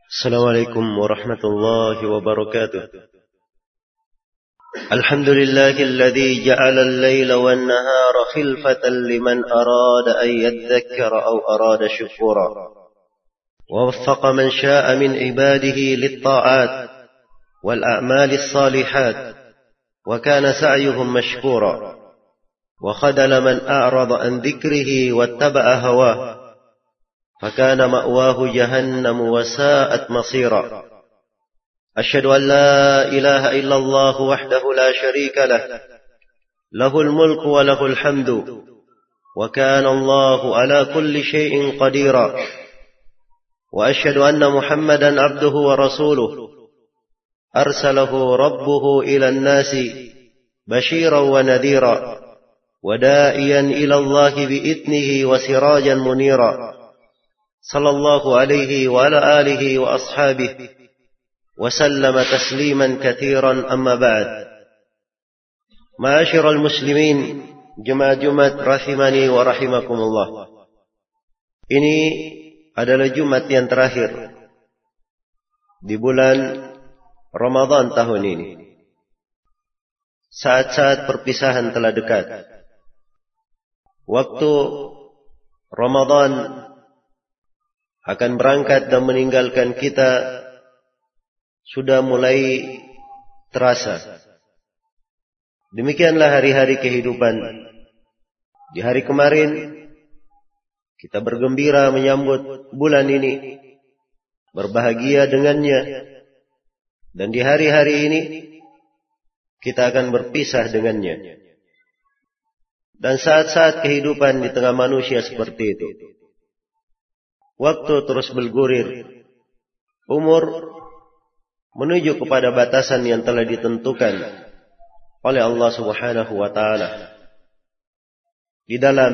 السلام عليكم ورحمة الله وبركاته. الحمد لله الذي جعل الليل والنهار خلفة لمن أراد أن يذكر أو أراد شكورا، ووفق من شاء من عباده للطاعات والأعمال الصالحات، وكان سعيهم مشكورا، وخذل من أعرض عن ذكره واتبع هواه، فكان مأواه جهنم وساءت مصيرا. أشهد أن لا إله إلا الله وحده لا شريك له، له الملك وله الحمد، وكان الله على كل شيء قديرا. وأشهد أن محمدا عبده ورسوله، أرسله ربه إلى الناس بشيرا ونذيرا، وداعيا إلى الله بإذنه وسراجا منيرا، صلى الله عليه وعلى آله وأصحابه وسلم تسليما كثيرا. أما بعد، معاشر المسلمين jemaah Jumat rahimani wa rahimakumullah. Ini adalah Jumat yang terakhir di bulan Ramadan tahun ini. Saat-saat perpisahan telah dekat. Waktu Ramadan akan berangkat dan meninggalkan kita sudah mulai terasa. Demikianlah hari-hari kehidupan. Di hari kemarin kita bergembira menyambut bulan ini, berbahagia dengannya, dan di hari-hari ini kita akan berpisah dengannya. Dan saat-saat kehidupan di tengah manusia seperti itu, waktu terus bergulir, umur menuju kepada batasan yang telah ditentukan oleh Allah Subhanahu wa taala. Di dalam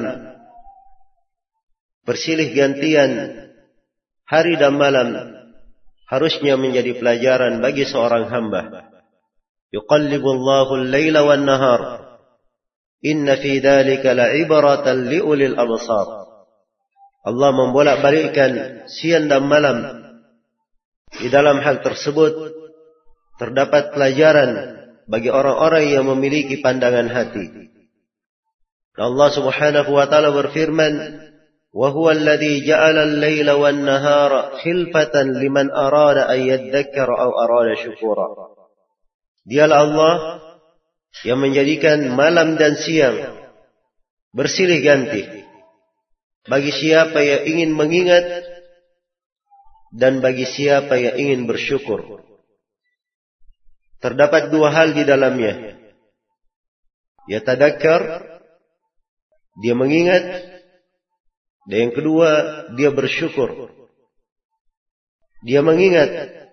bersilih gantian hari dan malam harusnya menjadi pelajaran bagi seorang hamba. Yuqallibullahu al-laila wan-nahar, inna fi dzalika la'ibratan liulil absar. Allah membolak-balikkan siang dan malam. Di dalam hal tersebut terdapat pelajaran bagi orang-orang yang memiliki pandangan hati. Allah Subhanahu wa taala berfirman, "Wa huwa alladhi ja'ala al-laila wan-nahara khilfatan liman arada an yadhakkara aw arada syukura." Dialah Allah yang menjadikan malam dan siang bersilih ganti bagi siapa yang ingin mengingat dan bagi siapa yang ingin bersyukur. Terdapat dua hal di dalamnya. Yatadakkar, dia mengingat, dan yang kedua dia bersyukur. Dia mengingat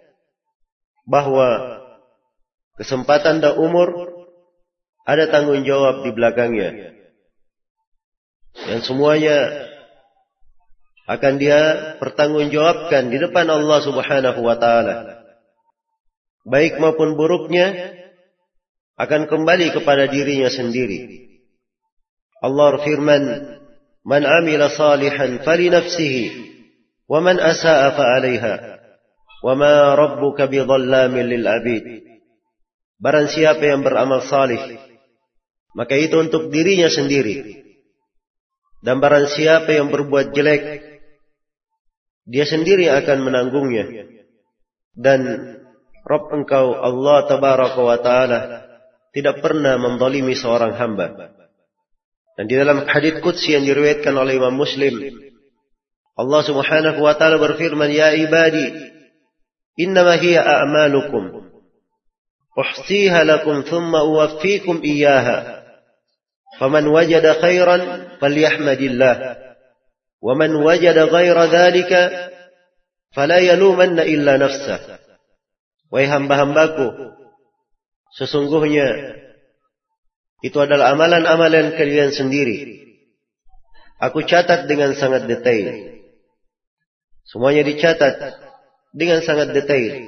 bahwa kesempatan dan umur ada tanggung jawab di belakangnya, dan semuanya akan dia pertanggungjawabkan di depan Allah Subhanahu wa taala. Baik maupun buruknya akan kembali kepada dirinya sendiri. Allah berfirman, "Man 'amila salihan falinafsihi, wa man asa'a fa'alaiha, wa ma rabbuka bidhallamin lil 'abid." Barang siapa yang beramal salih, maka itu untuk dirinya sendiri. Dan barang siapa yang berbuat jelek, dia sendiri akan menanggungnya. Dan Rabb engkau Allah Tabaraka wa Ta'ala tidak pernah menzalimi seorang hamba. Dan di dalam hadits qudsi yang diriwayatkan oleh Imam Muslim, Allah Subhanahu wa Ta'ala berfirman, "Ya ibadi, innama hiya a'malukum uhsiha lakum thumma uwaffikum iyyaha. Faman wajada khairan falyahmadillah. وَمَنْ وَجَدَ غَيْرَ ذَلِكَ فَلَا يَلُومَنَّ إِلَّا نَفْسَهُ." Wahai hamba-hambaku, sesungguhnya itu adalah amalan-amalan kalian sendiri. Aku catat dengan sangat detail. Semuanya dicatat dengan sangat detail.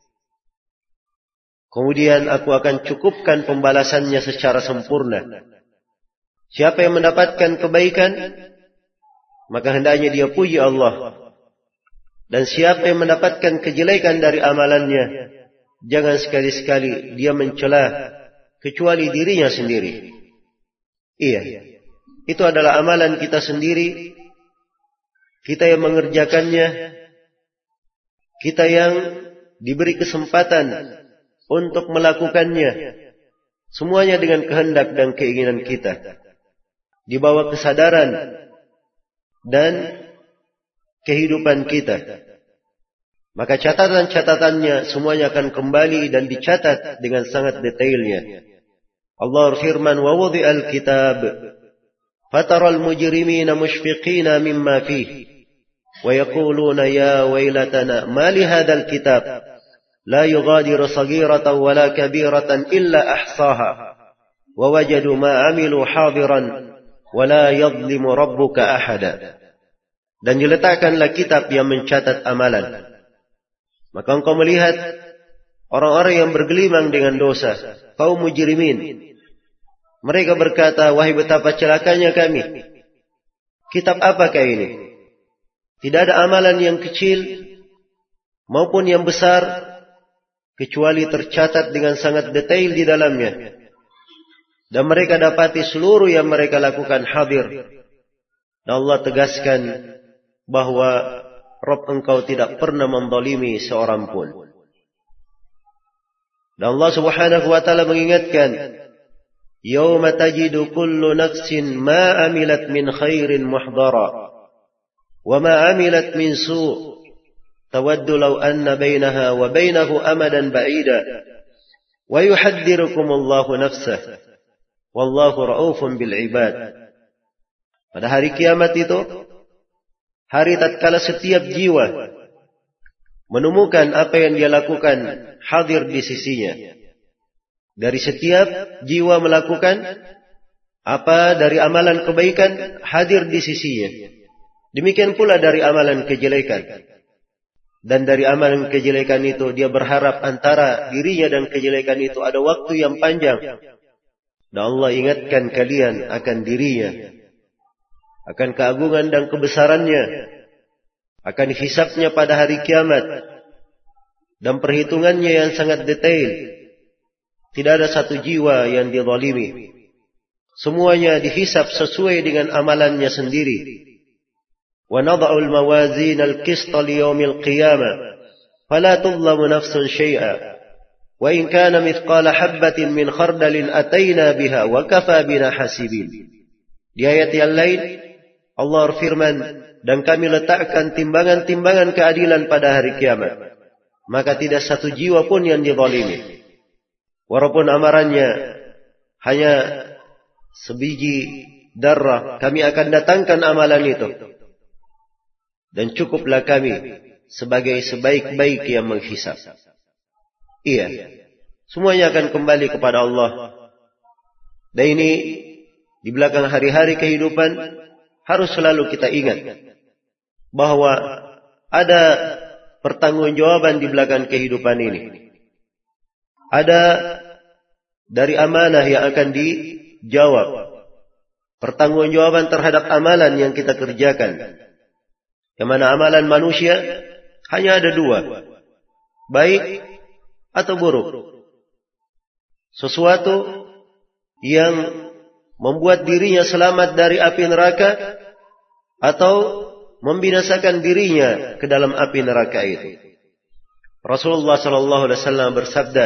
Kemudian aku akan cukupkan pembalasannya secara sempurna. Siapa yang mendapatkan kebaikan, maka hendaknya dia puji Allah. Dan siapa yang mendapatkan kejelekan dari amalannya, jangan sekali-sekali dia mencela kecuali dirinya sendiri. Iya, itu adalah amalan kita sendiri. Kita yang mengerjakannya, kita yang diberi kesempatan untuk melakukannya, semuanya dengan kehendak dan keinginan kita, di bawah kesadaran dan kehidupan kita. Maka catatan-catatannya semuanya akan kembali dan dicatat dengan sangat detailnya. Allah berfirman, wa wudi'al kitab fataral mujrimina mushfiqina mimma fihi wa yaquluna ya waylatana ma li hadzal kitab la yughadiru saghiratan wala kabiratan illa ahsaha wa wajadu ma amilu hadiran wala yadhlimu rabbuka ahada. Dan diletakkanlah kitab yang mencatat amalan. Maka engkau melihat orang-orang yang bergelimang dengan dosa, kaum mujrimin. Mereka berkata, wahai betapa celakanya kami. Kitab apakah ini? Tidak ada amalan yang kecil maupun yang besar kecuali tercatat dengan sangat detail di dalamnya. Dan mereka dapati seluruh yang mereka lakukan hadir. Dan Allah tegaskan bahwa Rabb engkau tidak pernah menzalimi seorang pun. Dan Allah Subhanahu wa taala mengingatkan, yauma tajidu kullu nafsin ma amilat min khairin muhdara wa ma amilat min su' tawaddu law anna bainaha wa bainahu amadan ba'ida wa yuhaddirukumullahu nafsah wallahu ra'ufun bil ibad. Pada hari kiamat itu, hari tatkala setiap jiwa menemukan apa yang dia lakukan hadir di sisinya. Dari setiap jiwa melakukan apa dari amalan kebaikan hadir di sisinya. Demikian pula dari amalan kejelekan. Dan dari amalan kejelekan itu dia berharap antara dirinya dan kejelekan itu ada waktu yang panjang. Dan Allah ingatkan kalian akan dirinya, akan keagungan dan kebesarannya, akan hisabnya pada hari kiamat, dan perhitungannya yang sangat detail. Tidak ada satu jiwa yang dizalimi. Semuanya dihisab sesuai dengan amalannya sendiri. Wa nada'ul mawazin al-qista liyawmil qiyamah fala tudlamu nafsun syai'a wa in kana mithqala habbatin min khardalin ataina biha wa kafa bina hasibin. Di ayat yang lain Allah berfirman, dan kami letakkan timbangan-timbangan keadilan pada hari kiamat. Maka tidak satu jiwa pun yang dizalimi. Walaupun amarannya hanya sebiji darah, kami akan datangkan amalan itu. Dan cukuplah kami sebagai sebaik-baik yang menghisab. Iya, semuanya akan kembali kepada Allah. Dan ini di belakang hari-hari kehidupan harus selalu kita ingat bahwa ada pertanggungjawaban di belakang kehidupan ini. Ada dari amanah yang akan dijawab. Pertanggungjawaban terhadap amalan yang kita kerjakan. Yang mana amalan manusia hanya ada dua. Baik atau buruk. Sesuatu yang membuat dirinya selamat dari api neraka atau membinasakan dirinya ke dalam api neraka itu. Rasulullah sallallahu alaihi wasallam bersabda,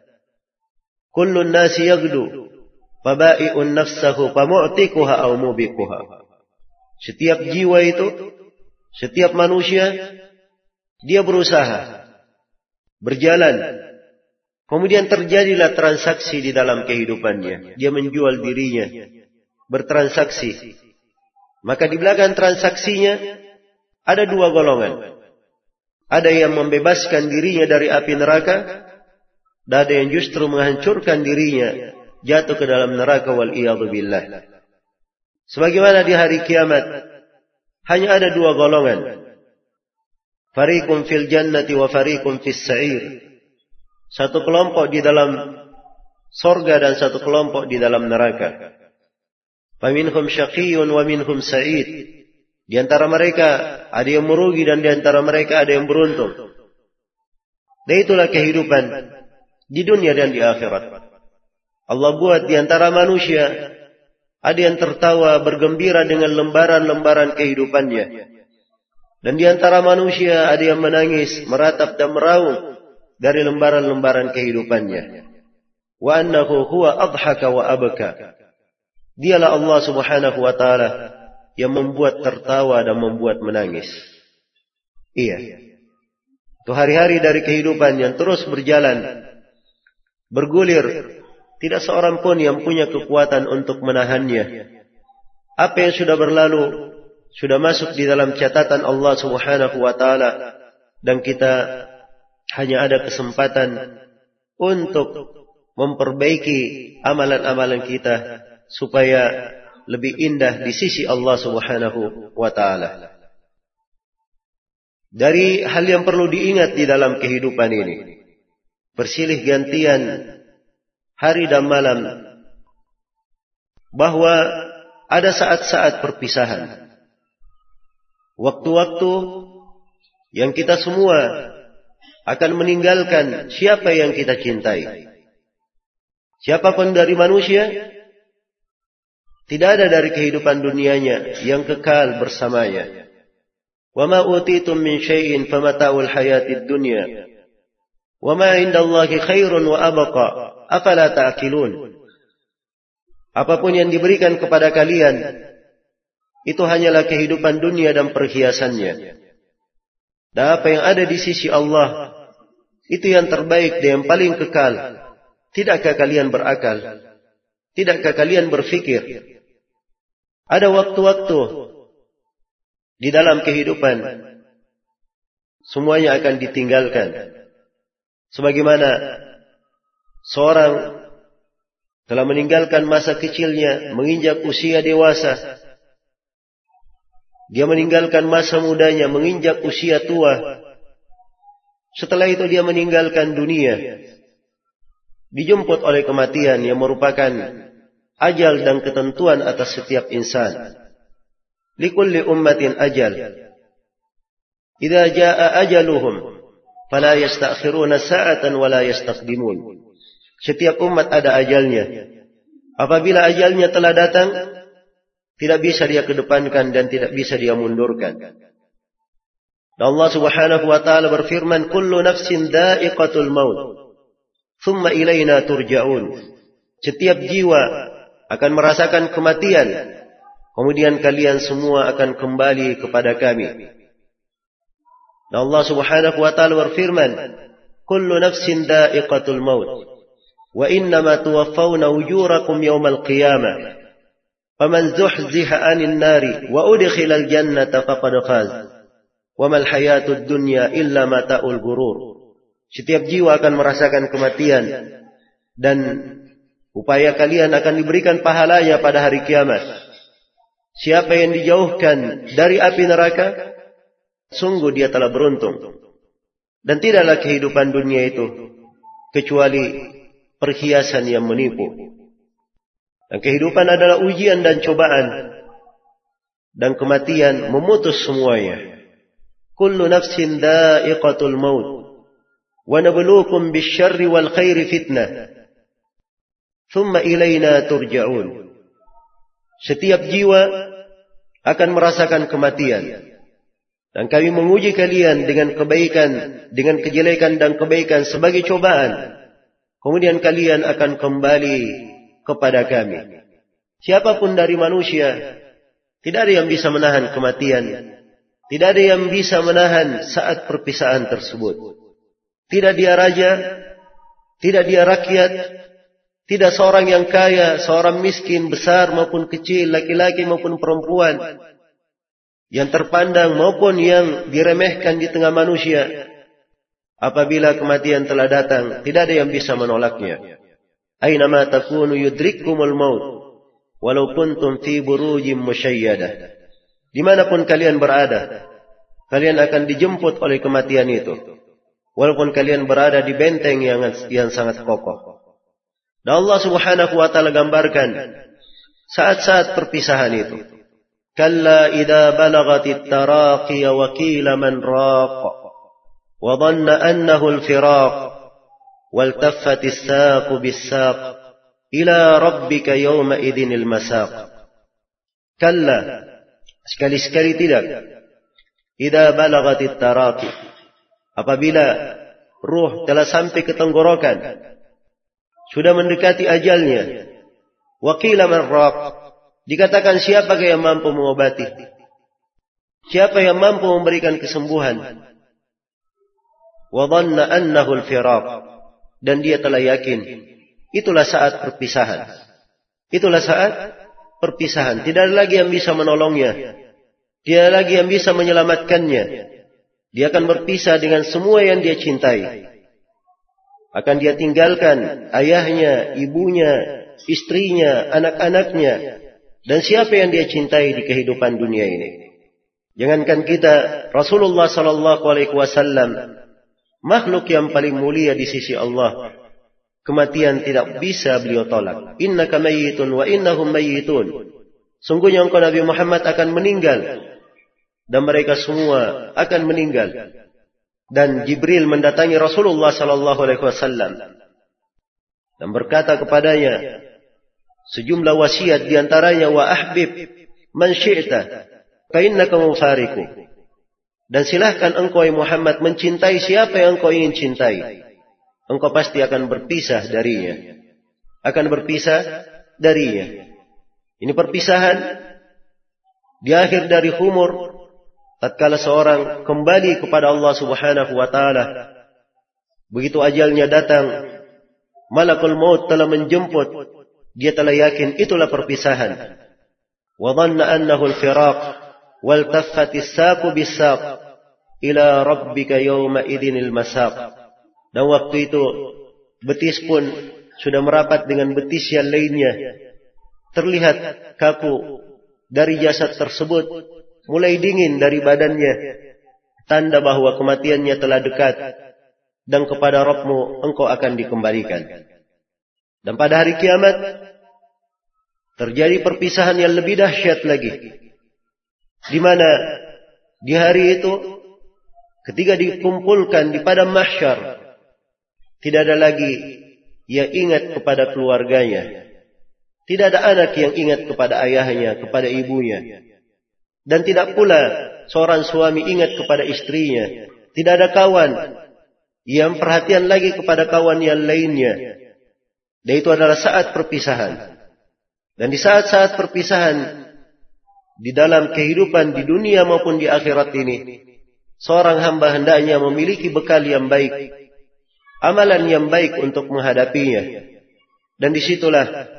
"Kullun nasi yaghdu, faba'i'un nafsahu famu'tikuha aw mubiquha." Setiap jiwa itu, setiap manusia dia berusaha berjalan. Kemudian terjadilah transaksi di dalam kehidupannya. Dia menjual dirinya, bertransaksi. Maka di belakang transaksinya ada dua golongan. Ada yang membebaskan dirinya dari api neraka, dan ada yang justru menghancurkan dirinya jatuh ke dalam neraka wal iyadhu billah. Sebagaimana di hari kiamat hanya ada dua golongan. Fariqun fil jannati wa fariqun fis sa'ir. Satu kelompok di dalam sorga dan satu kelompok di dalam neraka. Faminhum syaqiyyun wa minhum sa'id. Di antara mereka ada yang merugi dan di antara mereka ada yang beruntung. Dan itulah kehidupan di dunia dan di akhirat. Allah buat di antara manusia ada yang tertawa bergembira dengan lembaran-lembaran kehidupannya. Dan di antara manusia ada yang menangis, meratap dan meraung dari lembaran-lembaran kehidupannya. Wa annahu huwa adhaka wa abka. Dialah Allah Subhanahu wa taala yang membuat tertawa dan membuat menangis. Iya. Itu hari-hari dari kehidupan yang terus berjalan, bergulir. Tidak seorang pun yang punya kekuatan untuk menahannya. Apa yang sudah berlalu sudah masuk di dalam catatan Allah Subhanahu wa taala, dan kita hanya ada kesempatan untuk memperbaiki amalan-amalan kita supaya lebih indah di sisi Allah Subhanahu wa taala. Dari hal yang perlu diingat di dalam kehidupan ini, bersilih gantian hari dan malam, bahwa ada saat-saat perpisahan, waktu-waktu yang kita semua akan meninggalkan siapa yang kita cintai. Siapapun dari manusia, tidak ada dari kehidupan dunianya yang kekal bersamanya. Wa ma utitum min syai'in famata'ul hayatid dunya wa ma 'indallahi khairun wa abqa afala ta'qilun. Apapun yang diberikan kepada kalian itu hanyalah kehidupan dunia dan perhiasannya. Dan apa yang ada di sisi Allah itu yang terbaik dan yang paling kekal. Tidakkah kalian berakal? Tidakkah kalian berfikir? Ada waktu-waktu di dalam kehidupan semuanya akan ditinggalkan. Sebagaimana seorang telah meninggalkan masa kecilnya, menginjak usia dewasa. Dia meninggalkan masa mudanya, menginjak usia tua. Setelah itu dia meninggalkan dunia. Dijemput oleh kematian yang merupakan ajal dan ketentuan atas setiap insan. Likulli ummatin ajal. Idza jaa ajaluhum fala yastakhiruna sa'atan wala yastaqdimun. Setiap umat ada ajalnya. Apabila ajalnya telah datang, tidak bisa dia kedepankan dan tidak bisa dia mundurkan. Dan Allah Subhanahu wa taala berfirman, "Kullu nafsin dha'iqatul maut, thumma ilaina turja'un." Setiap jiwa akan merasakan kematian, kemudian kalian semua akan kembali kepada kami. Dan Allah Subhanahu wa taala berfirman, "Kullu nafsin dha'iqatul maut, wa innama tuwaffawna ujurakum yawmal qiyamah. Faman zuhziha 'anil nari wa udkhilal jannata faqad faz. Wa mal hayatud dunya illa mata'ul ghurur." Setiap jiwa akan merasakan kematian dan upaya kalian akan diberikan pahalanya pada hari kiamat. Siapa yang dijauhkan dari api neraka, sungguh dia telah beruntung. Dan tidaklah kehidupan dunia itu kecuali perhiasan yang menipu. Dan kehidupan adalah ujian dan cobaan. Dan kematian memutus semuanya. Kullu nafsin dha'iqatul maut. Wa nabluukum bisyarri wal khairi fitnah. Thumma ilayna turja'un. Setiap jiwa akan merasakan kematian. Dan kami menguji kalian dengan kebaikan, dengan kejelekan dan kebaikan sebagai cobaan. Kemudian kalian akan kembali kepada kami. Siapapun dari manusia, tidak ada yang bisa menahan kematian. Tidak ada yang bisa menahan saat perpisahan tersebut. Tidak dia raja, tidak dia rakyat, tidak seorang yang kaya, seorang miskin, besar maupun kecil, laki-laki maupun perempuan, yang terpandang maupun yang diremehkan di tengah manusia. Apabila kematian telah datang, tidak ada yang bisa menolaknya. Aynama takunu yudrikkumul maut, walau kuntum fi burujim musyayyadah. Dimanapun kalian berada, kalian akan dijemput oleh kematian itu. Walaupun kalian berada di benteng yang sangat kokoh. Dan Allah Subhanahu wa taala gambarkan saat-saat perpisahan itu. Kalla idza balagatit taraqi wa qila man raq wa dhanna annahu al-firaq waltaffatis saqu bis-saq ila rabbika yawma idzinil masaq. Kalla, sekali-sekali tidak. Idza balagatit taraqi, apabila ruh telah sampai ke tenggorokan, sudah mendekati ajalnya. Wa qila man raq, dikatakan siapa yang mampu mengobati? Siapa yang mampu memberikan kesembuhan? Wa dhanna annahu al-firaq, dan dia telah yakin itulah saat perpisahan. Itulah saat perpisahan. Tidak ada lagi yang bisa menolongnya. Tidak ada lagi yang bisa menyelamatkannya. Dia akan berpisah dengan semua yang dia cintai. Akan dia tinggalkan ayahnya, ibunya, istrinya, anak-anaknya, dan siapa yang dia cintai di kehidupan dunia ini. Jangankan kita, Rasulullah sallallahu alaihi wasallam, makhluk yang paling mulia di sisi Allah, kematian tidak bisa beliau tolak. Innaka mayyitun wa innahum mayyitun. Sungguhnya engkau Nabi Muhammad akan meninggal, dan mereka semua akan meninggal. Dan Jibril mendatangi Rasulullah sallallahu alaihi wasallam dan berkata kepadanya sejumlah wasiat, di antaranya wa ahbib man syi'ta fa innaka mufariqu. Dan silahkan engkau Muhammad mencintai siapa yang engkau ingin cintai. Engkau pasti akan berpisah darinya. Akan berpisah darinya. Ini perpisahan di akhir dari umur, tatkala seorang kembali kepada Allah Subhanahu wa taala. Begitu ajalnya datang, malakul maut telah menjemput, dia telah yakin itulah perpisahan. Wa dhanna annahu al-firaq wal taffatis saqu bis-saq ila rabbika yawma idzinil masaq. Dan waktu itu betis pun sudah merapat dengan betis yang lainnya. Terlihat kaku dari jasad tersebut, mulai dingin dari badannya, tanda bahwa kematiannya telah dekat, dan kepada Rabb-Mu engkau akan dikembalikan. Dan pada hari kiamat terjadi perpisahan yang lebih dahsyat lagi, di mana di hari itu ketika dikumpulkan di padang mahsyar, tidak ada lagi yang ingat kepada keluarganya. Tidak ada anak yang ingat kepada ayahnya, kepada ibunya. Dan tidak pula seorang suami ingat kepada istrinya. Tidak ada kawan yang perhatian lagi kepada kawan yang lainnya. Dan itu adalah saat perpisahan. Dan di saat-saat perpisahan, di dalam kehidupan di dunia maupun di akhirat ini, seorang hamba hendaknya memiliki bekal yang baik, amalan yang baik untuk menghadapinya. Dan disitulah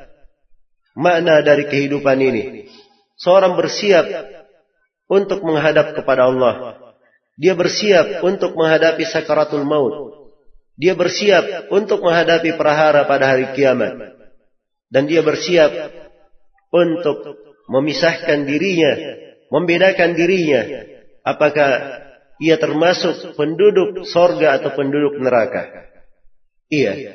makna dari kehidupan ini. Seorang bersiap untuk menghadap kepada Allah. Dia bersiap untuk menghadapi sakaratul maut. Dia bersiap untuk menghadapi prahara pada hari kiamat. Dan dia bersiap untuk memisahkan dirinya, membedakan dirinya, apakah ia termasuk penduduk sorga atau penduduk neraka. Iya.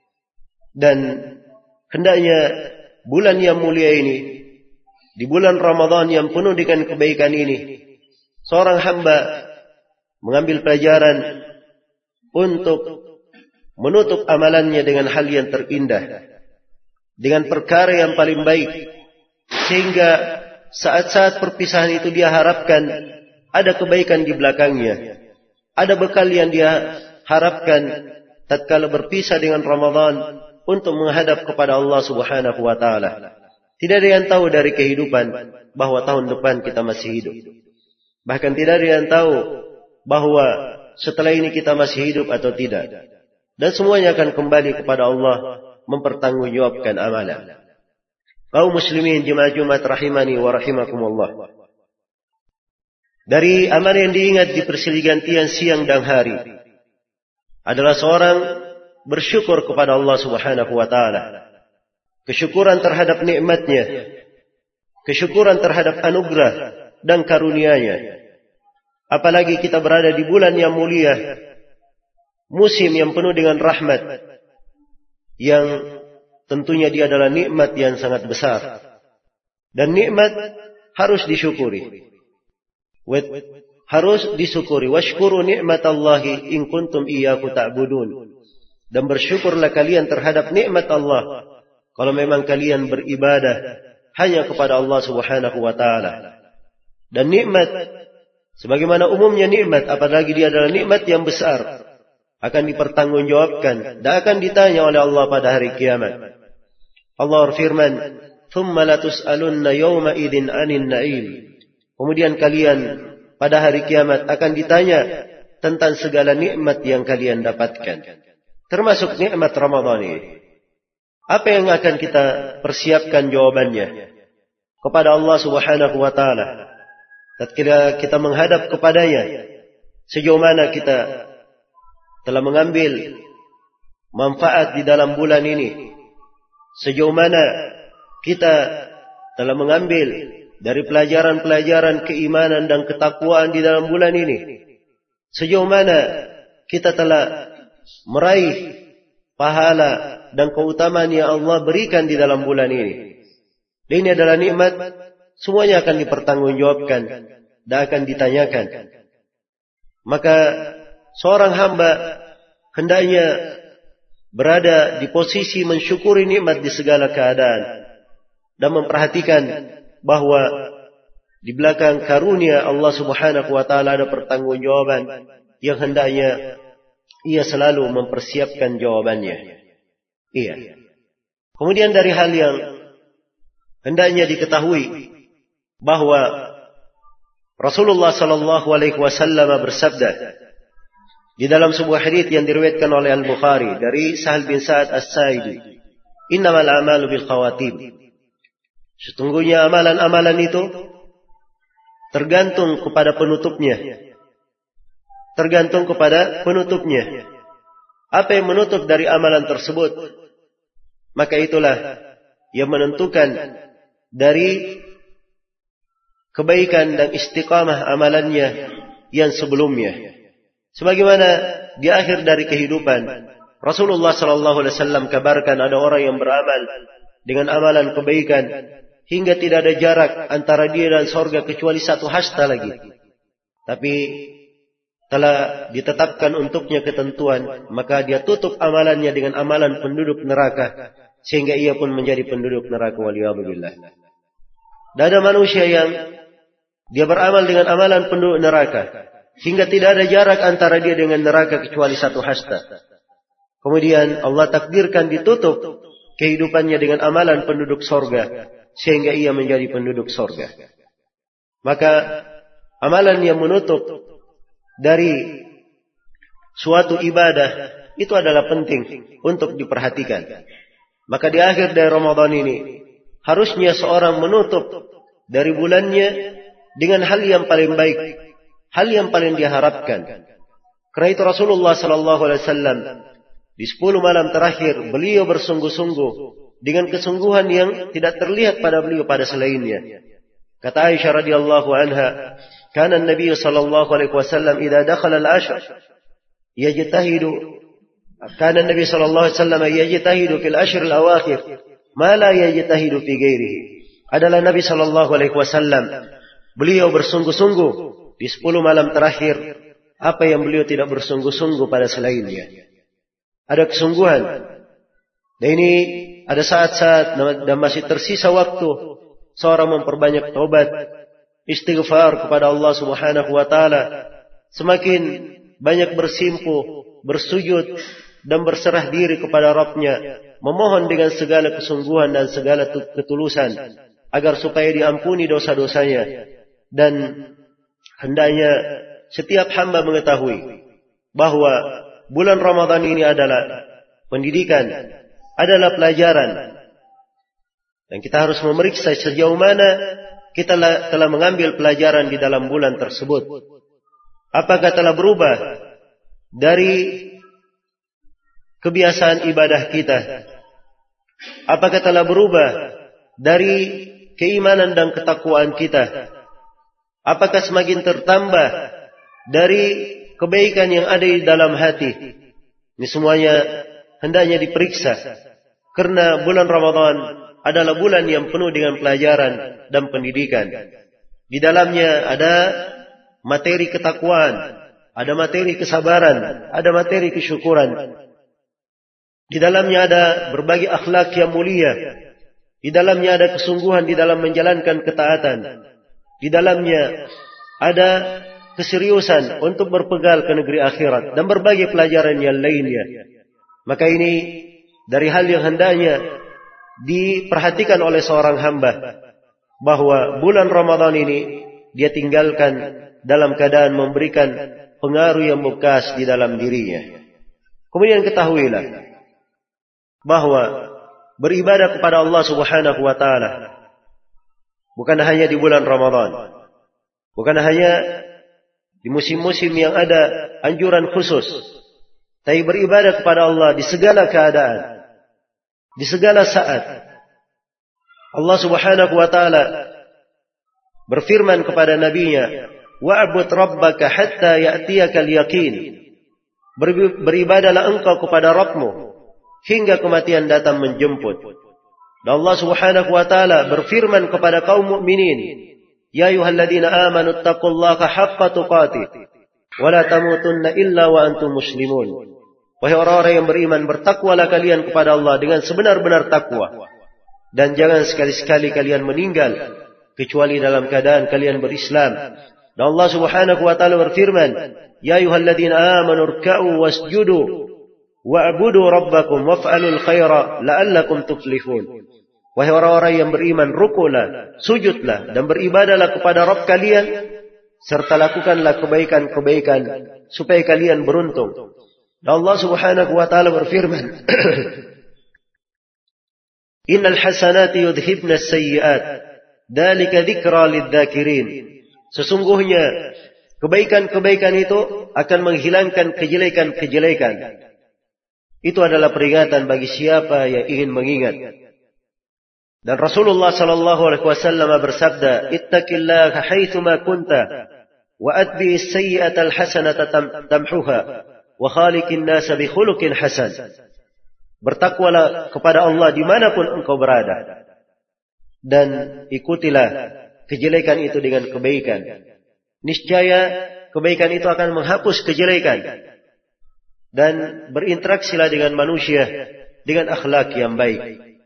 Dan hendaknya bulan yang mulia ini, di bulan Ramadan yang penuh dengan kebaikan ini, seorang hamba mengambil pelajaran untuk menutup amalannya dengan hal yang terindah, dengan perkara yang paling baik, sehingga saat-saat perpisahan itu dia harapkan ada kebaikan di belakangnya, ada bekal yang dia harapkan tatkala berpisah dengan Ramadan untuk menghadap kepada Allah Subhanahu wa taala. Tidak ada yang tahu dari kehidupan bahwa tahun depan kita masih hidup. Bahkan tidak ada yang tahu bahwa setelah ini kita masih hidup atau tidak. Dan semuanya akan kembali kepada Allah mempertanggungjawabkan amalan. Kaum muslimin jemaah Jumat rahimani wa rahimakumullah. Dari amal yang diingat di perselisihan siang dan hari adalah seorang bersyukur kepada Allah Subhanahu wa taala. Kesyukuran terhadap nikmatnya, kesyukuran terhadap anugerah dan karunia-Nya. Apalagi kita berada di bulan yang mulia, musim yang penuh dengan rahmat, yang tentunya dia adalah nikmat yang sangat besar. Dan nikmat harus disyukuri. Harus disyukuri. Washkuru ni'matallahi in kuntum iyyahu ta'budun. Dan bersyukurlah kalian terhadap nikmat Allah kalau memang kalian beribadah hanya kepada Allah Subhanahu wa taala. Dan nikmat sebagaimana umumnya nikmat, apalagi dia adalah nikmat yang besar, akan dipertanggungjawabkan dan akan ditanya oleh Allah pada hari kiamat. Allah berfirman, "Tsumma latus'alunna yawma idzin 'anil na'im." Kemudian kalian pada hari kiamat akan ditanya tentang segala nikmat yang kalian dapatkan, termasuk nikmat Ramadan ini. Apa yang akan kita persiapkan jawabannya kepada Allah Subhanahu wa taala tatkala kita menghadap kepadanya? Sejauh mana kita telah mengambil manfaat di dalam bulan ini? Sejauh mana kita telah mengambil dari pelajaran-pelajaran keimanan dan ketakwaan di dalam bulan ini? Sejauh mana kita telah meraih pahala dan keutamaan yang Allah berikan di dalam bulan ini? Dan ini adalah nikmat, semuanya akan dipertanggungjawabkan dan akan ditanyakan. Maka seorang hamba hendaknya berada di posisi mensyukuri nikmat di segala keadaan dan memperhatikan bahwa di belakang karunia Allah Subhanahu wa taala ada pertanggungjawaban yang hendaknya ia selalu mempersiapkan jawabannya. Iya. Kemudian dari hal yang hendaknya diketahui bahwa Rasulullah sallallahu alaihi wasallam bersabda di dalam sebuah hadits yang diriwayatkan oleh Al-Bukhari dari Sahal bin Sa'ad As-Sa'idi, "Innamal a'malu bil khawatim." Sesungguhnya amalan-amalan itu tergantung kepada penutupnya. Tergantung kepada penutupnya. Apa yang menutup dari amalan tersebut, maka itulah yang menentukan dari kebaikan dan istiqamah amalannya yang sebelumnya. Sebagaimana di akhir dari kehidupan, Rasulullah sallallahu alaihi wasallam kabarkan ada orang yang beramal dengan amalan kebaikan hingga tidak ada jarak antara dia dan surga kecuali satu hasta lagi. Tapi telah ditetapkan untuknya ketentuan, maka dia tutup amalannya dengan amalan penduduk neraka, sehingga ia pun menjadi penduduk neraka, waliyadzubillah. Dan ada manusia yang dia beramal dengan amalan penduduk neraka, hingga tidak ada jarak antara dia dengan neraka kecuali satu hasta. Kemudian Allah takdirkan ditutup kehidupannya dengan amalan penduduk sorga, sehingga ia menjadi penduduk sorga. Maka amalan yang menutup dari suatu ibadah itu adalah penting untuk diperhatikan. Maka di akhir dari Ramadan ini harusnya seorang menutup dari bulannya dengan hal yang paling baik, hal yang paling diharapkan. Karena itu Rasulullah sallallahu alaihi wasallam di 10 malam terakhir beliau bersungguh-sungguh dengan kesungguhan yang tidak terlihat pada beliau pada selainnya. Kata Aisyah radhiyallahu anha, "Kana an-nabiy sallallahu alaihi wasallam idza dakhala al-ashr yajtahidu kana an-nabiy sallallahu alaihi wasallam yajtahidu fil ashr al-awakhir ma la yajtahidu fi ghairihi." Adalah Nabi sallallahu alaihi wasallam beliau bersungguh-sungguh di 10 malam terakhir apa yang beliau tidak bersungguh-sungguh pada selainnya. Ada kesungguhan. Dan ini ada saat-saat dan masih tersisa waktu seorang memperbanyak taubat, istighfar kepada Allah Subhanahu wa taala, semakin banyak bersimpuh, bersujud dan berserah diri kepada Rabb-Nya, memohon dengan segala kesungguhan dan segala ketulusan agar supaya diampuni dosa-dosanya. Dan hendaknya setiap hamba mengetahui bahwa bulan Ramadan ini adalah pendidikan, adalah pelajaran. Dan kita harus memeriksa sejauh mana kita telah mengambil pelajaran di dalam bulan tersebut. Apakah telah berubah dari kebiasaan ibadah kita? Apakah telah berubah dari keimanan dan ketakwaan kita? Apakah semakin tertambah dari kebaikan yang ada di dalam hati? Ini semuanya hendaknya diperiksa. Karena bulan Ramadan adalah bulan yang penuh dengan pelajaran dan pendidikan. Di dalamnya ada materi ketakwaan, ada materi kesabaran, ada materi kesyukuran. Di dalamnya ada berbagai akhlak yang mulia. Di dalamnya ada kesungguhan di dalam menjalankan ketaatan. Di dalamnya ada keseriusan untuk berpegal ke negeri akhirat dan berbagai pelajaran yang lainnya. Maka ini dari hal yang hendaknya diperhatikan oleh seorang hamba, bahwa bulan Ramadan ini dia tinggalkan dalam keadaan memberikan pengaruh yang bekas di dalam dirinya. Kemudian ketahuilah bahwa beribadah kepada Allah Subhanahu wa taala bukan hanya di bulan Ramadan, bukan hanya di musim-musim yang ada anjuran khusus, tapi beribadah kepada Allah di segala keadaan, di segala saat. Allah Subhanahu wa taala berfirman kepada nabinya, "Wa'bud rabbaka hatta ya'tiyakal yaqin." Beribadahlah engkau kepada Rabbmu hingga kematian datang menjemput. Dan Allah Subhanahu wa taala berfirman kepada kaum mukminin, "Ya ayyuhalladzina amanu taqullaha haqqa tuqatih wa la tamutunna illa wa antum muslimun." Wahai orang-orang yang beriman, bertakwalah kalian kepada Allah dengan sebenar-benar takwa, dan jangan sekali-sekali kalian meninggal kecuali dalam keadaan kalian berislam. Dan Allah Subhanahu wa taala berfirman, "Ya ayyuhalladzina amanu ruk'u wasjudu wa'budu rabbakum waf'alul khaira la'allakum tuflihun." Wahai orang-orang yang beriman, rukulah, sujudlah dan beribadahlah kepada Rabb kalian serta lakukanlah kebaikan-kebaikan supaya kalian beruntung. Dan Allah Subhanahu wa taala berfirman, "Innal hasanati yudhibna as-sayyi'at, dzalika dzikra lidz-dzakirin." Sesungguhnya kebaikan-kebaikan itu akan menghilangkan kejelekan-kejelekan. Itu adalah peringatan bagi siapa yang ingin mengingat. Dan Rasulullah sallallahu alaihi wasallam bersabda, "Ittaqillaha haitsuma kunta wa atbi as-sayyi'ata al-hasanata tamhuha wa khaliqin nasa bi khuluqin hasan." Bertakwalah kepada Allah dimanapun engkau berada, dan ikutilah kejelekan itu dengan kebaikan. Niscaya kebaikan itu akan menghapus kejelekan, dan berinteraksilah dengan manusia dengan akhlak yang baik.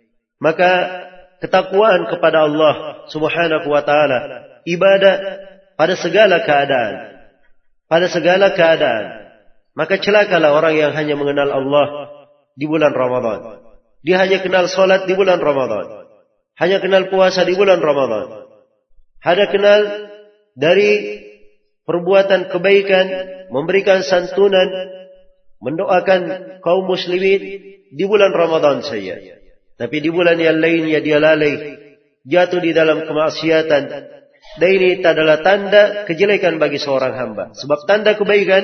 Maka ketakwaan kepada Allah Subhanahu wa taala, ibadah pada segala keadaan, pada segala keadaan. Maka celakalah orang yang hanya mengenal Allah di bulan Ramadan. Dia hanya kenal salat di bulan Ramadan, hanya kenal puasa di bulan Ramadan, hanya kenal dari perbuatan kebaikan, memberikan santunan, mendoakan kaum muslimin di bulan Ramadan saja. Tapi di bulan yang lainnya dia lalai, jatuh di dalam kemaksiatan. Dan ini adalah tanda kejelekan bagi seorang hamba. Sebab tanda kebaikan,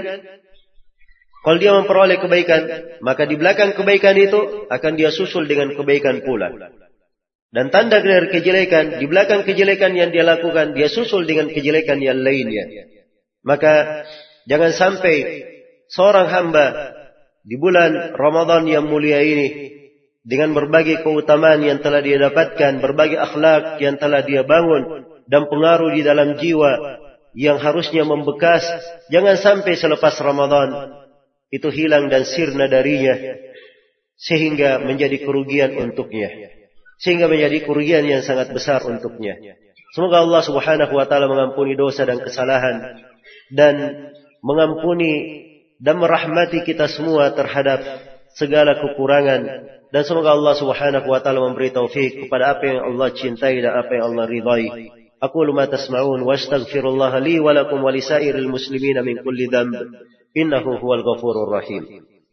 kalau dia memperoleh kebaikan, maka di belakang kebaikan itu akan dia susul dengan kebaikan pula. Dan tanda dari kejelekan, di belakang kejelekan yang dia lakukan, dia susul dengan kejelekan yang lainnya. Maka jangan sampai seorang hamba di bulan Ramadan yang mulia ini, dengan berbagai keutamaan yang telah dia dapatkan, berbagai akhlak yang telah dia bangun, dan pengaruh di dalam jiwa yang harusnya membekas, jangan sampai selepas Ramadan itu hilang dan sirna darinya, sehingga menjadi kerugian untuknya, sehingga menjadi kerugian yang sangat besar untuknya. Semoga Allah Subhanahu wa taala mengampuni dosa dan kesalahan, dan mengampuni dan merahmati kita semua terhadap segala kekurangan. Dan semoga Allah Subhanahu wa taala memberi taufik kepada apa yang Allah cintai dan apa yang Allah ridai. Aqulu ma tasma'un wa astaghfirullah li wa lakum wa lisairil muslimina min kulli dhanb innahu huwal ghafurur rahim.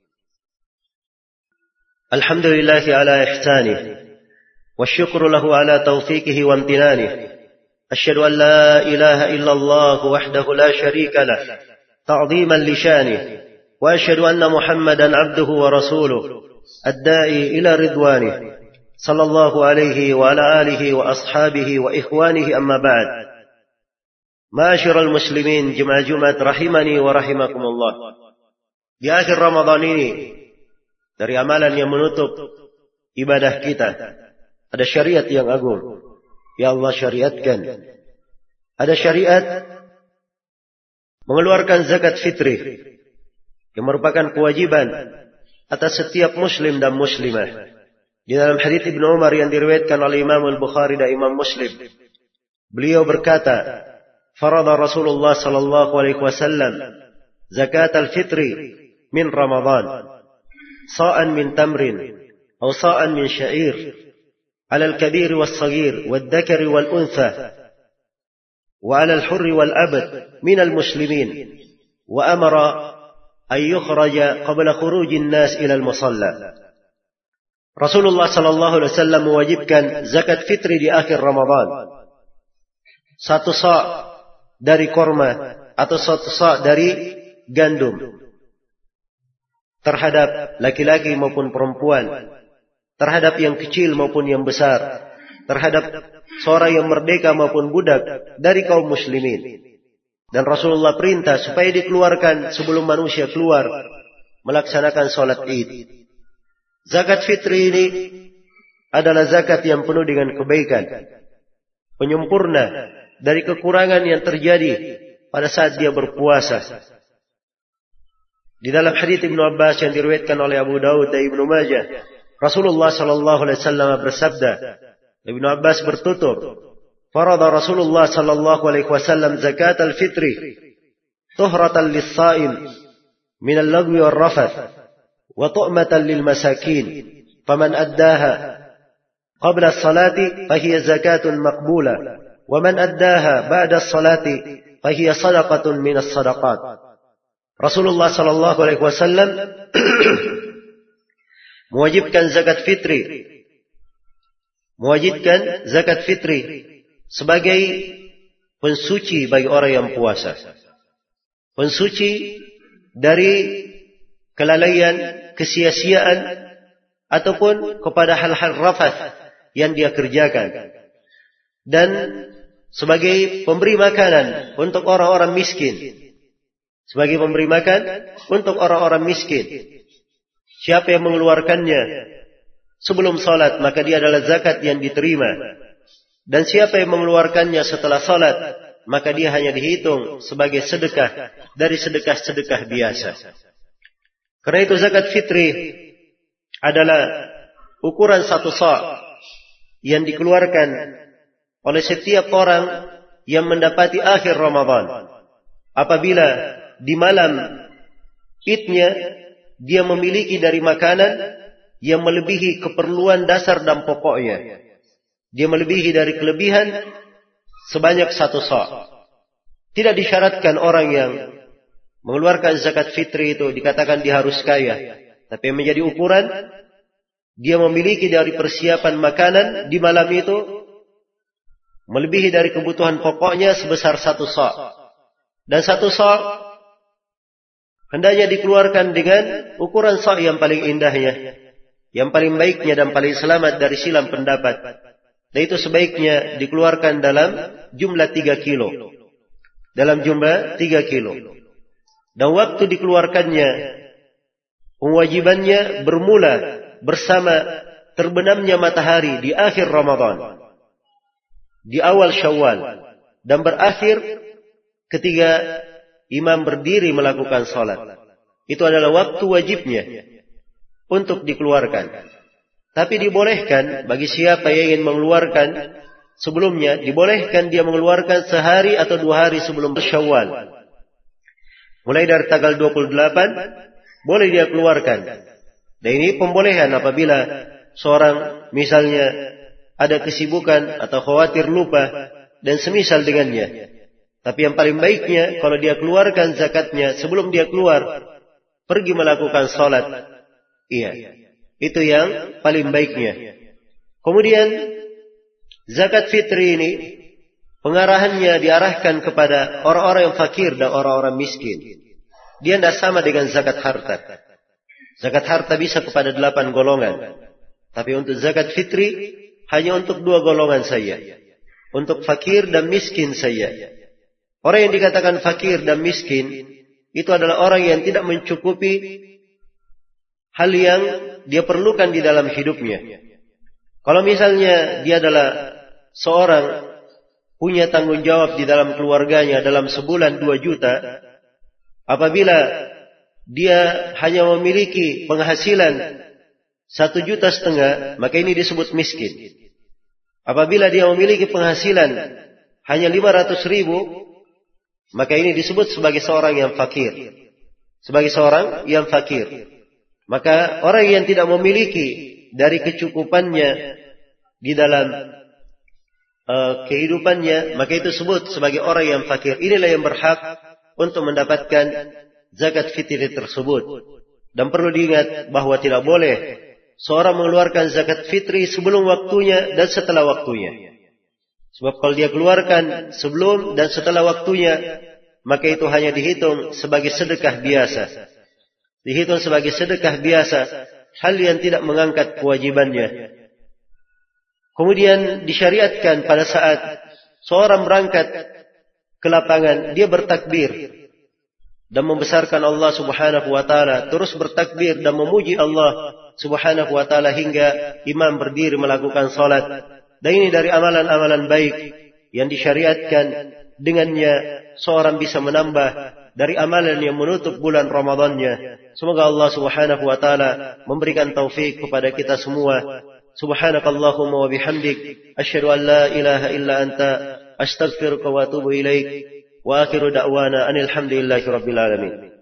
Alhamdulillah ala ihsanihi wasyukru lahu ala tawfiqihi wa amtinanihi. Asyhadu an la ilaha illallah wahdahu la syarika lah ta'dhiman li syanihi wa asyhadu anna Muhammadan 'abduhu wa rasuluhu الداعي إلى رضوانه صلى الله عليه وعلى آله وأصحابه وإخوانه أما بعد. معاشر المسلمين jemaah Jumat rahimani wa rahimakumullah. Di akhir Ramadan ini, dari amalan yang menutup ibadah kita, ada syariat yang agung yang Allah syariatkan. ada syariat mengeluarkan zakat fitri yang merupakan kewajiban atas setiap muslim dan muslimah. Di dalam hadits Ibnu Umar yang diriwayatkan oleh Imam Al-Bukhari dan Imam Muslim, beliau berkata, "Farada Rasulullah sallallahu alaihi wasallam zakat al-fitri min Ramadan, sa'an min tamrin atau sa'an min sya'ir, 'ala al-kabir was-saghir wad-dhakari wal-untha wa 'ala al-hurri wal-'abd min al-muslimin, wa amara an yukhraja qabla khuruj an-nas ila al-musalla." Rasulullah sallallahu alaihi wasallam mewajibkan zakat fitri di akhir Ramadan. 1 sa' dari korma atau 1 sa' dari gandum terhadap laki-laki maupun perempuan, terhadap yang kecil maupun yang besar, terhadap seorang yang merdeka maupun budak dari kaum muslimin. Dan Rasulullah perintah supaya dikeluarkan sebelum manusia keluar melaksanakan sholat Id. Zakat fitri ini adalah zakat yang penuh dengan kebaikan, penyempurna dari kekurangan yang terjadi pada saat dia berpuasa. Di dalam hadits Ibnu Abbas yang diriwayatkan oleh Abu Daud dan Ibnu Majah, Rasulullah sallallahu alaihi wasallam bersabda, Ibnu Abbas bertutur, "Farada Rasulullah sallallahu alaihi wasallam zakat al-fitri tuhratan lis-sha'im min al-lagwi war-rafath wa tu'matan lil-masakin, faman addaha qabla as-salati fahiya zakatun maqbulah, wa man addaha ba'da as-salati fahiya sadaqatun min as-sadaqat." Rasulullah sallallahu alaihi wasallam mewajibkan zakat fitri sebagai pensuci bagi orang yang puasa, pensuci dari kelalaian, kesia-siaan ataupun kepada hal-hal rafath yang dia kerjakan, dan sebagai pemberi makanan untuk orang-orang miskin, sebagai pemberi makan untuk orang-orang miskin. Siapa yang mengeluarkannya sebelum salat, maka dia adalah zakat yang diterima. Dan siapa yang mengeluarkannya setelah salat, maka dia hanya dihitung sebagai sedekah dari sedekah-sedekah biasa. Karena itu zakat fitri adalah ukuran 1 sa' yang dikeluarkan oleh setiap orang yang mendapati akhir Ramadan. Apabila di malam Idnya dia memiliki dari makanan yang melebihi keperluan dasar dan pokoknya, dia melebihi dari kelebihan sebanyak 1 sa'. Tidak disyaratkan orang yang mengeluarkan zakat fitri itu dikatakan dia harus kaya, tapi menjadi ukuran dia memiliki dari persiapan makanan di malam itu melebihi dari kebutuhan pokoknya sebesar 1 sa'. Dan 1 sa' hendaknya dikeluarkan dengan ukuran sa' yang paling indahnya, yang paling baiknya dan paling selamat dari silam pendapat. Dan itu sebaiknya dikeluarkan dalam jumlah 3 kilo. Dalam jumlah 3 kilo. Dan waktu dikeluarkannya, kewajibannya bermula bersama terbenamnya matahari di akhir Ramadan, di awal Syawal, dan berakhir ketika imam berdiri melakukan salat. Itu adalah waktu wajibnya untuk dikeluarkan. Tapi dibolehkan bagi siapa yang ingin mengeluarkan sebelumnya, dibolehkan dia mengeluarkan sehari atau 2 hari sebelum Syawal. Mulai dari tanggal 28 boleh dia keluarkan. Dan ini pembolehan apabila seorang misalnya ada kesibukan atau khawatir lupa dan semisal dengannya. Tapi yang paling baiknya kalau dia keluarkan zakatnya sebelum dia keluar pergi melakukan salat. Iya, itu yang paling baiknya. Kemudian zakat fitri ini pengarahannya diarahkan kepada orang-orang yang fakir dan orang-orang miskin. Dia tidak sama dengan zakat harta. Zakat harta bisa kepada 8 golongan. Tapi untuk zakat fitri hanya untuk 2 golongan saja. Untuk fakir dan miskin saja. Orang yang dikatakan fakir dan miskin itu adalah orang yang tidak mencukupi hal yang dia perlukan di dalam hidupnya. Kalau misalnya dia adalah seorang punya tanggung jawab di dalam keluarganya dalam sebulan 2 juta, apabila dia hanya memiliki penghasilan 1,5 juta, maka ini disebut miskin. Apabila dia memiliki penghasilan hanya 500.000, maka ini disebut sebagai seorang yang fakir. Sebagai seorang yang fakir. Maka orang yang tidak memiliki dari kecukupannya di dalam kehidupannya, maka itu disebut sebagai orang yang fakir. Inilah yang berhak untuk mendapatkan zakat fitri tersebut. Dan perlu diingat bahwa tidak boleh seorang mengeluarkan zakat fitri sebelum waktunya dan setelah waktunya. Sebab kalau dia keluarkan sebelum dan setelah waktunya, maka itu hanya dihitung sebagai sedekah biasa. Dihitung sebagai sedekah biasa, hal yang tidak mengangkat kewajibannya. Kemudian disyariatkan pada saat seorang berangkat ke lapangan, dia bertakbir dan membesarkan Allah Subhanahu wa taala, terus bertakbir dan memuji Allah Subhanahu wa taala hingga imam berdiri melakukan salat. Dan ini dari amalan-amalan baik yang disyariatkan, dengannya seorang bisa menambah dari amalan yang menutup bulan Ramadannya. Semoga Allah Subhanahu wa taala memberikan taufik kepada kita semua. Subhanakallahumma wa bihamdik asyhadu an la ilaha illa anta astaghfiruka wa atubu ilaik. Wa akhiru da'wana anil hamdulillahi rabbil alamin.